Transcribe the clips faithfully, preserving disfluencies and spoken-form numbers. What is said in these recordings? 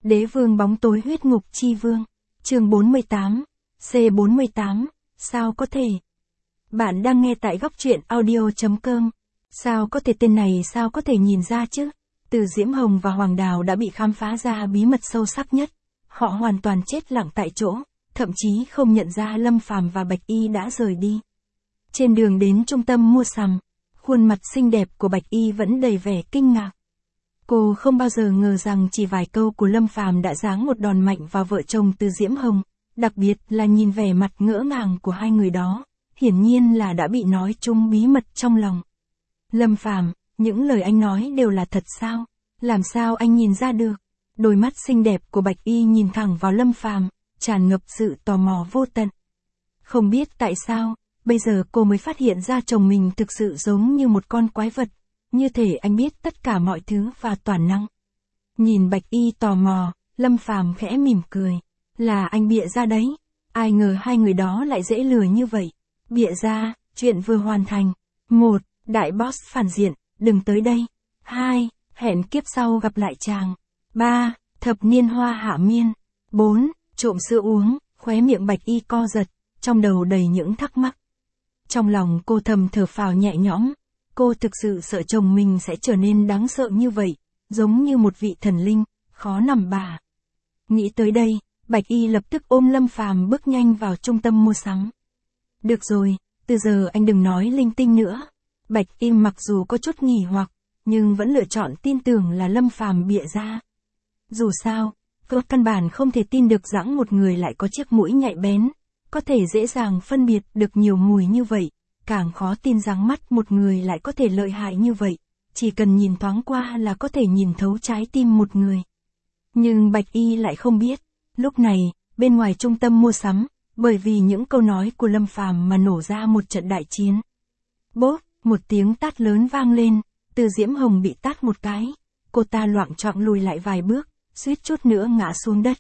Đế vương bóng tối huyết ngục chi vương. Chương bốn mươi tám. C bốn mươi tám. Sao có thể? Bạn đang nghe tại góc truyện audio.com. Sao có thể tên này sao có thể nhìn ra chứ? Từ Diễm Hồng và Hoàng Đào đã bị khám phá ra bí mật sâu sắc nhất. Họ hoàn toàn chết lặng tại chỗ, thậm chí không nhận ra Lâm Phàm và Bạch Y đã rời đi. Trên đường đến trung tâm mua sắm, khuôn mặt xinh đẹp của Bạch Y vẫn đầy vẻ kinh ngạc. Cô không bao giờ ngờ rằng chỉ vài câu của Lâm Phàm đã giáng một đòn mạnh vào vợ chồng Từ Diễm Hồng, đặc biệt là nhìn vẻ mặt ngỡ ngàng của hai người đó, hiển nhiên là đã bị nói chung bí mật trong lòng. Lâm Phàm, những lời anh nói đều là thật sao? Làm sao anh nhìn ra được? Đôi mắt xinh đẹp của Bạch Y nhìn thẳng vào Lâm Phàm, tràn ngập sự tò mò vô tận. Không biết tại sao, bây giờ cô mới phát hiện ra chồng mình thực sự giống như một con quái vật, như thể anh biết tất cả mọi thứ và toàn năng. Nhìn Bạch Y tò mò, Lâm Phàm khẽ mỉm cười. Là anh bịa ra đấy, ai ngờ hai người đó lại dễ lừa như vậy. Bịa ra, chuyện vừa hoàn thành. Một, đại boss phản diện, đừng tới đây. Hai, hẹn kiếp sau gặp lại chàng. Ba, thập niên hoa hạ miên. Bốn, trộm sữa uống, khóe miệng Bạch Y co giật, trong đầu đầy những thắc mắc. Trong lòng cô thầm thở phào nhẹ nhõm, cô thực sự sợ chồng mình sẽ trở nên đáng sợ như vậy, giống như một vị thần linh, khó nằm bả. Nghĩ tới đây, Bạch Y lập tức ôm Lâm Phàm bước nhanh vào trung tâm mua sắm. Được rồi, từ giờ anh đừng nói linh tinh nữa. Bạch Y mặc dù có chút nghỉ hoặc, nhưng vẫn lựa chọn tin tưởng là Lâm Phàm bịa ra. Dù sao, cô căn bản không thể tin được rằng một người lại có chiếc mũi nhạy bén, có thể dễ dàng phân biệt được nhiều mùi như vậy, càng khó tin rằng mắt một người lại có thể lợi hại như vậy, chỉ cần nhìn thoáng qua là có thể nhìn thấu trái tim một người. Nhưng Bạch Y lại không biết, lúc này, bên ngoài trung tâm mua sắm, bởi vì những câu nói của Lâm Phàm mà nổ ra một trận đại chiến. Bốp, một tiếng tát lớn vang lên, Từ Diễm Hồng bị tát một cái, cô ta loạng choạng lùi lại vài bước, suýt chút nữa ngã xuống đất.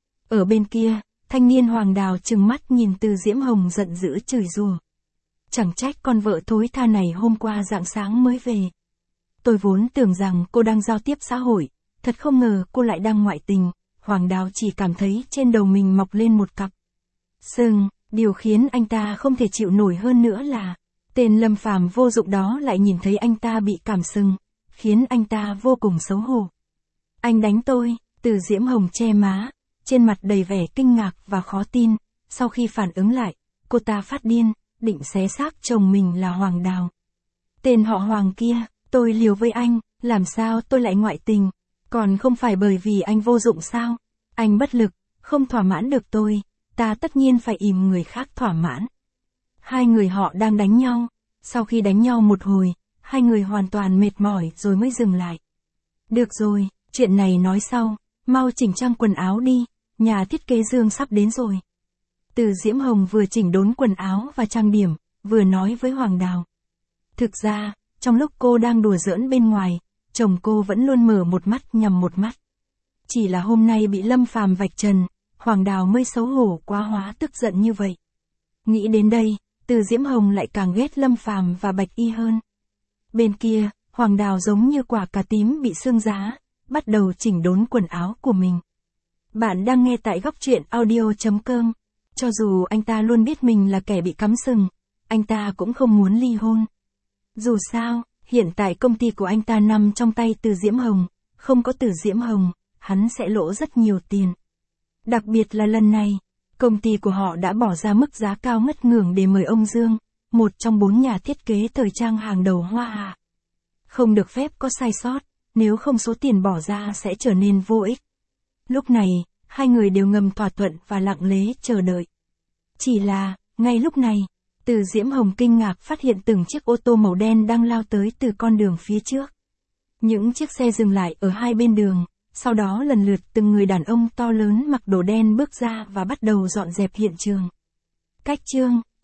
Ở bên kia, thanh niên Hoàng Đào trừng mắt nhìn Từ Diễm Hồng giận dữ chửi rủa. Chẳng trách con vợ thối tha này hôm qua rạng sáng mới về. Tôi vốn tưởng rằng cô đang giao tiếp xã hội, thật không ngờ cô lại đang ngoại tình. Hoàng Đào chỉ cảm thấy trên đầu mình mọc lên một cặp sừng, điều khiến anh ta không thể chịu nổi hơn nữa là, tên Lâm Phàm vô dụng đó lại nhìn thấy anh ta bị cảm sừng, khiến anh ta vô cùng xấu hổ. Anh đánh tôi, Từ Diễm Hồng che má, trên mặt đầy vẻ kinh ngạc và khó tin, sau khi phản ứng lại, cô ta phát điên, định xé xác chồng mình là Hoàng Đào. Tên họ Hoàng kia, tôi liều với anh, làm sao tôi lại ngoại tình, còn không phải bởi vì anh vô dụng sao? Anh bất lực, không thỏa mãn được tôi, ta tất nhiên phải ìm người khác thỏa mãn. Hai người họ đang đánh nhau, sau khi đánh nhau một hồi, hai người hoàn toàn mệt mỏi rồi mới dừng lại. Được rồi, chuyện này nói sau, mau chỉnh trang quần áo đi, nhà thiết kế Dương sắp đến rồi. Từ Diễm Hồng vừa chỉnh đốn quần áo và trang điểm, vừa nói với Hoàng Đào. Thực ra, trong lúc cô đang đùa giỡn bên ngoài, chồng cô vẫn luôn mở một mắt nhắm một mắt. Chỉ là hôm nay bị Lâm Phàm vạch trần, Hoàng Đào mới xấu hổ quá hóa tức giận như vậy. Nghĩ đến đây, Từ Diễm Hồng lại càng ghét Lâm Phàm và Bạch Y hơn. Bên kia, Hoàng Đào giống như quả cà tím bị sương giá, bắt đầu chỉnh đốn quần áo của mình. Bạn đang nghe tại góc truyện audio.com. Cho dù anh ta luôn biết mình là kẻ bị cắm sừng, anh ta cũng không muốn ly hôn. Dù sao, hiện tại công ty của anh ta nằm trong tay Từ Diễm Hồng, không có Từ Diễm Hồng, hắn sẽ lỗ rất nhiều tiền. Đặc biệt là lần này, công ty của họ đã bỏ ra mức giá cao ngất ngưởng để mời ông Dương, một trong bốn nhà thiết kế thời trang hàng đầu Hoa Hạ. Không được phép có sai sót, nếu không số tiền bỏ ra sẽ trở nên vô ích. Lúc này, hai người đều ngầm thỏa thuận và lặng lẽ chờ đợi. Chỉ là, ngay lúc này, Từ Diễm Hồng kinh ngạc phát hiện từng chiếc ô tô màu đen đang lao tới từ con đường phía trước. Những chiếc xe dừng lại ở hai bên đường, sau đó lần lượt từng người đàn ông to lớn mặc đồ đen bước ra và bắt đầu dọn dẹp hiện trường. Cách chương,